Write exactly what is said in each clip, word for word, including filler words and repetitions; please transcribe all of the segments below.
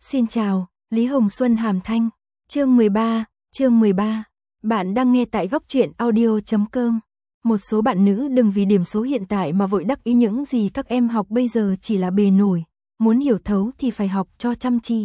Xin chào, Lý Hồng Xuân Hàm Thanh, chương mười ba, chương mười ba. Bạn đang nghe tại góc truyện audio chấm com. Một số bạn nữ đừng vì điểm số hiện tại mà vội đắc ý những gì các em học bây giờ chỉ là bề nổi, muốn hiểu thấu thì phải học cho chăm chỉ.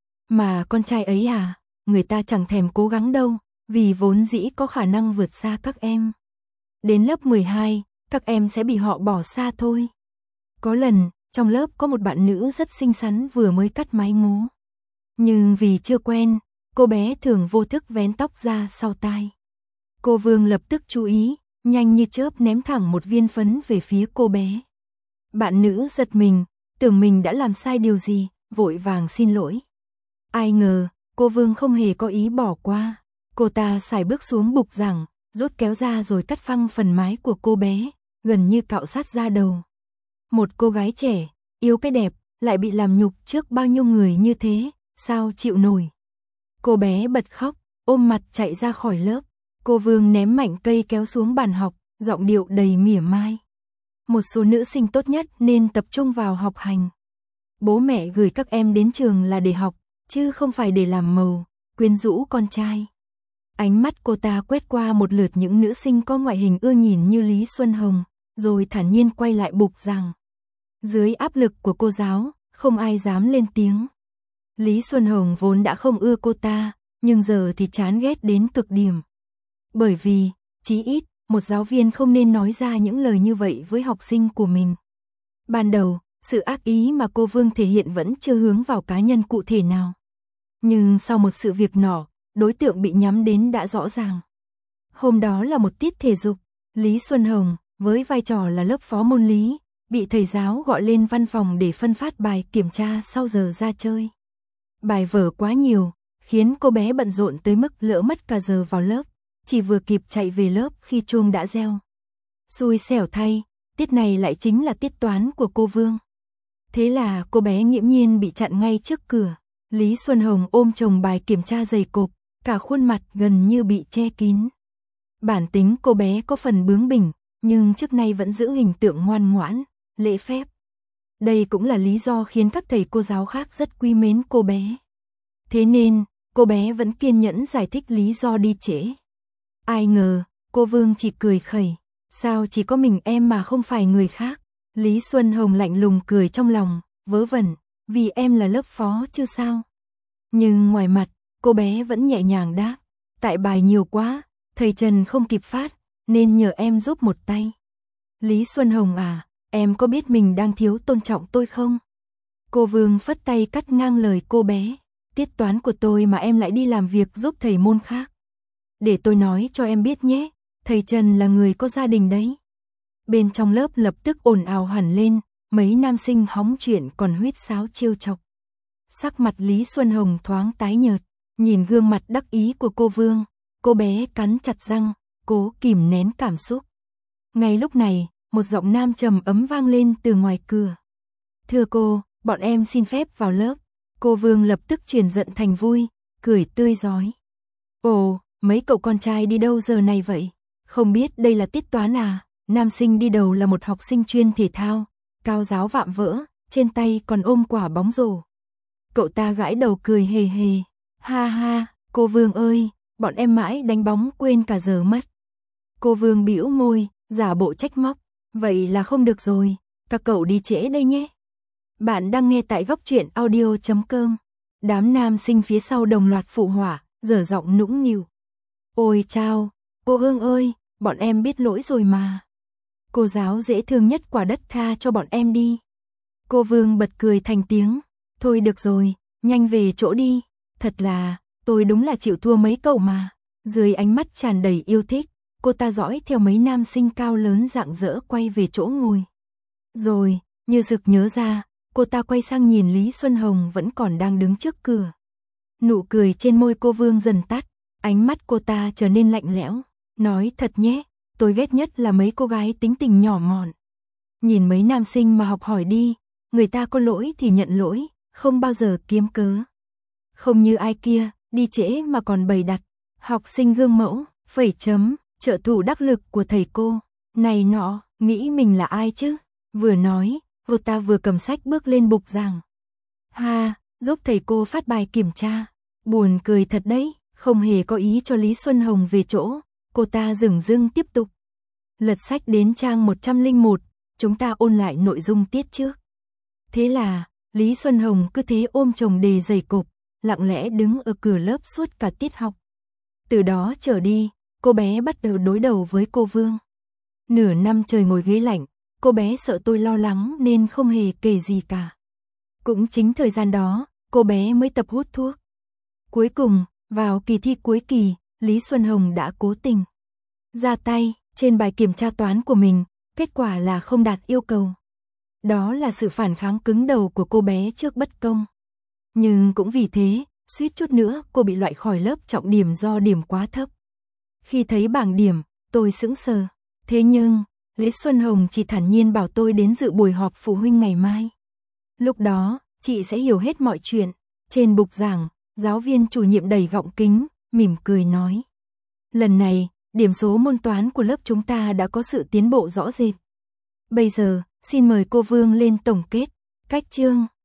Mà con trai ấy à, người ta chẳng thèm cố gắng đâu, vì vốn dĩ có khả năng vượt xa các em. Đến lớp mười hai, các em sẽ bị họ bỏ xa thôi. Có lần, trong lớp có một bạn nữ rất xinh xắn vừa mới cắt mái ngố. Nhưng vì chưa quen, cô bé thường vô thức vén tóc ra sau tai. Cô Vương lập tức chú ý, nhanh như chớp ném thẳng một viên phấn về phía cô bé. Bạn nữ giật mình, tưởng mình đã làm sai điều gì, vội vàng xin lỗi. Ai ngờ, cô Vương không hề có ý bỏ qua. Cô ta sải bước xuống bục giảng, rút kéo ra rồi cắt phăng phần mái của cô bé, gần như cạo sát da đầu. Một cô gái trẻ, yêu cái đẹp, lại bị làm nhục trước bao nhiêu người như thế, sao chịu nổi. Cô bé bật khóc, ôm mặt chạy ra khỏi lớp. Cô Vương ném mảnh cây kéo xuống bàn học, giọng điệu đầy mỉa mai. Một số nữ sinh tốt nhất nên tập trung vào học hành. Bố mẹ gửi các em đến trường là để học, chứ không phải để làm màu, quyến rũ con trai. Ánh mắt cô ta quét qua một lượt những nữ sinh có ngoại hình ưa nhìn như Lý Xuân Hồng, rồi thản nhiên quay lại bục giảng. Dưới áp lực của cô giáo, không ai dám lên tiếng. Lý Xuân Hồng vốn đã không ưa cô ta, nhưng giờ thì chán ghét đến cực điểm. Bởi vì, chí ít, một giáo viên không nên nói ra những lời như vậy với học sinh của mình. Ban đầu, sự ác ý mà cô Vương thể hiện vẫn chưa hướng vào cá nhân cụ thể nào. Nhưng sau một sự việc nhỏ, đối tượng bị nhắm đến đã rõ ràng. Hôm đó là một tiết thể dục, Lý Xuân Hồng, với vai trò là lớp phó môn lý, bị thầy giáo gọi lên văn phòng để phân phát bài kiểm tra sau giờ ra chơi. Bài vở quá nhiều, khiến cô bé bận rộn tới mức lỡ mất cả giờ vào lớp, chỉ vừa kịp chạy về lớp khi chuông đã reo. Xui xẻo thay, tiết này lại chính là tiết toán của cô Vương. Thế là cô bé nghiễm nhiên bị chặn ngay trước cửa. Lý Xuân Hồng ôm chồng bài kiểm tra dày cộp, cả khuôn mặt gần như bị che kín. Bản tính cô bé có phần bướng bỉnh, nhưng trước nay vẫn giữ hình tượng ngoan ngoãn, lễ phép. Đây cũng là lý do khiến các thầy cô giáo khác rất quý mến cô bé. Thế nên, cô bé vẫn kiên nhẫn giải thích lý do đi trễ. Ai ngờ, cô Vương chỉ cười khẩy, sao chỉ có mình em mà không phải người khác. Lý Xuân Hồng lạnh lùng cười trong lòng, vớ vẩn, vì em là lớp phó chứ sao. Nhưng ngoài mặt, cô bé vẫn nhẹ nhàng đáp, tại bài nhiều quá, thầy Trần không kịp phát, nên nhờ em giúp một tay. Lý Xuân Hồng à, em có biết mình đang thiếu tôn trọng tôi không? Cô Vương phất tay cắt ngang lời cô bé, tiết toán của tôi mà em lại đi làm việc giúp thầy môn khác. Để tôi nói cho em biết nhé, thầy Trần là người có gia đình đấy. Bên trong lớp lập tức ồn ào hẳn lên, mấy nam sinh hóng chuyện còn huýt sáo trêu chọc. Sắc mặt Lý Xuân Hồng thoáng tái nhợt, nhìn gương mặt đắc ý của cô Vương, cô bé cắn chặt răng, cố kìm nén cảm xúc. Ngay lúc này, một giọng nam trầm ấm vang lên từ ngoài cửa. Thưa cô, bọn em xin phép vào lớp. Cô Vương lập tức chuyển giận thành vui, cười tươi rói. Ồ, mấy cậu con trai đi đâu giờ này vậy? Không biết đây là tiết toán à? Nam sinh đi đầu là một học sinh chuyên thể thao, cao giáo vạm vỡ, trên tay còn ôm quả bóng rổ. Cậu ta gãi đầu cười hề hề. Ha ha, cô Vương ơi, bọn em mãi đánh bóng quên cả giờ mất. Cô Vương bĩu môi, giả bộ trách móc. Vậy là không được rồi, các cậu đi trễ đây nhé. Bạn đang nghe tại góc truyện audio chấm com. Đám nam sinh phía sau đồng loạt phụ họa, dở giọng nũng nịu. Ôi chao, cô Hương ơi, bọn em biết lỗi rồi mà. Cô giáo dễ thương nhất quả đất tha cho bọn em đi. Cô Vương bật cười thành tiếng. Thôi được rồi, nhanh về chỗ đi. Thật là, tôi đúng là chịu thua mấy cậu mà. Dưới ánh mắt tràn đầy yêu thích, cô ta dõi theo mấy nam sinh cao lớn rạng rỡ quay về chỗ ngồi. Rồi, như sực nhớ ra, cô ta quay sang nhìn Lý Xuân Hồng vẫn còn đang đứng trước cửa. Nụ cười trên môi cô Vương dần tắt, ánh mắt cô ta trở nên lạnh lẽo. Nói thật nhé, tôi ghét nhất là mấy cô gái tính tình nhỏ mọn. Nhìn mấy nam sinh mà học hỏi đi, người ta có lỗi thì nhận lỗi, không bao giờ kiếm cớ. Không như ai kia, đi trễ mà còn bày đặt, học sinh gương mẫu, phẩy chấm, trợ thủ đắc lực của thầy cô. Này nọ, nghĩ mình là ai chứ? Vừa nói, cô ta vừa cầm sách bước lên bục giảng. Ha, giúp thầy cô phát bài kiểm tra. Buồn cười thật đấy, không hề có ý cho Lý Xuân Hồng về chỗ, cô ta dửng dưng tiếp tục. Lật sách đến trang một trăm lẻ một, chúng ta ôn lại nội dung tiết trước. Thế là, Lý Xuân Hồng cứ thế ôm chồng đề dày cộp, lặng lẽ đứng ở cửa lớp suốt cả tiết học. Từ đó trở đi, cô bé bắt đầu đối đầu với cô Vương. Nửa năm trời ngồi ghế lạnh, cô bé sợ tôi lo lắng nên không hề kể gì cả. Cũng chính thời gian đó, cô bé mới tập hút thuốc. Cuối cùng, vào kỳ thi cuối kỳ, Lý Xuân Hồng đã cố tình ra tay trên bài kiểm tra toán của mình, kết quả là không đạt yêu cầu. Đó là sự phản kháng cứng đầu của cô bé trước bất công. Nhưng cũng vì thế, suýt chút nữa cô bị loại khỏi lớp trọng điểm do điểm quá thấp. Khi thấy bảng điểm, tôi sững sờ. Thế nhưng, Lý Xuân Hồng chỉ thản nhiên bảo tôi đến dự buổi họp phụ huynh ngày mai. Lúc đó, chị sẽ hiểu hết mọi chuyện. Trên bục giảng, giáo viên chủ nhiệm đẩy gọng kính, mỉm cười nói. Lần này, điểm số môn toán của lớp chúng ta đã có sự tiến bộ rõ rệt. Bây giờ, xin mời cô Vương lên tổng kết. Cách chương.